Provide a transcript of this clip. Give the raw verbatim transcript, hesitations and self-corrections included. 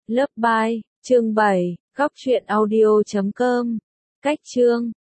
Lớp bài, chương bảy, góc truyện audio chấm com. Cách chương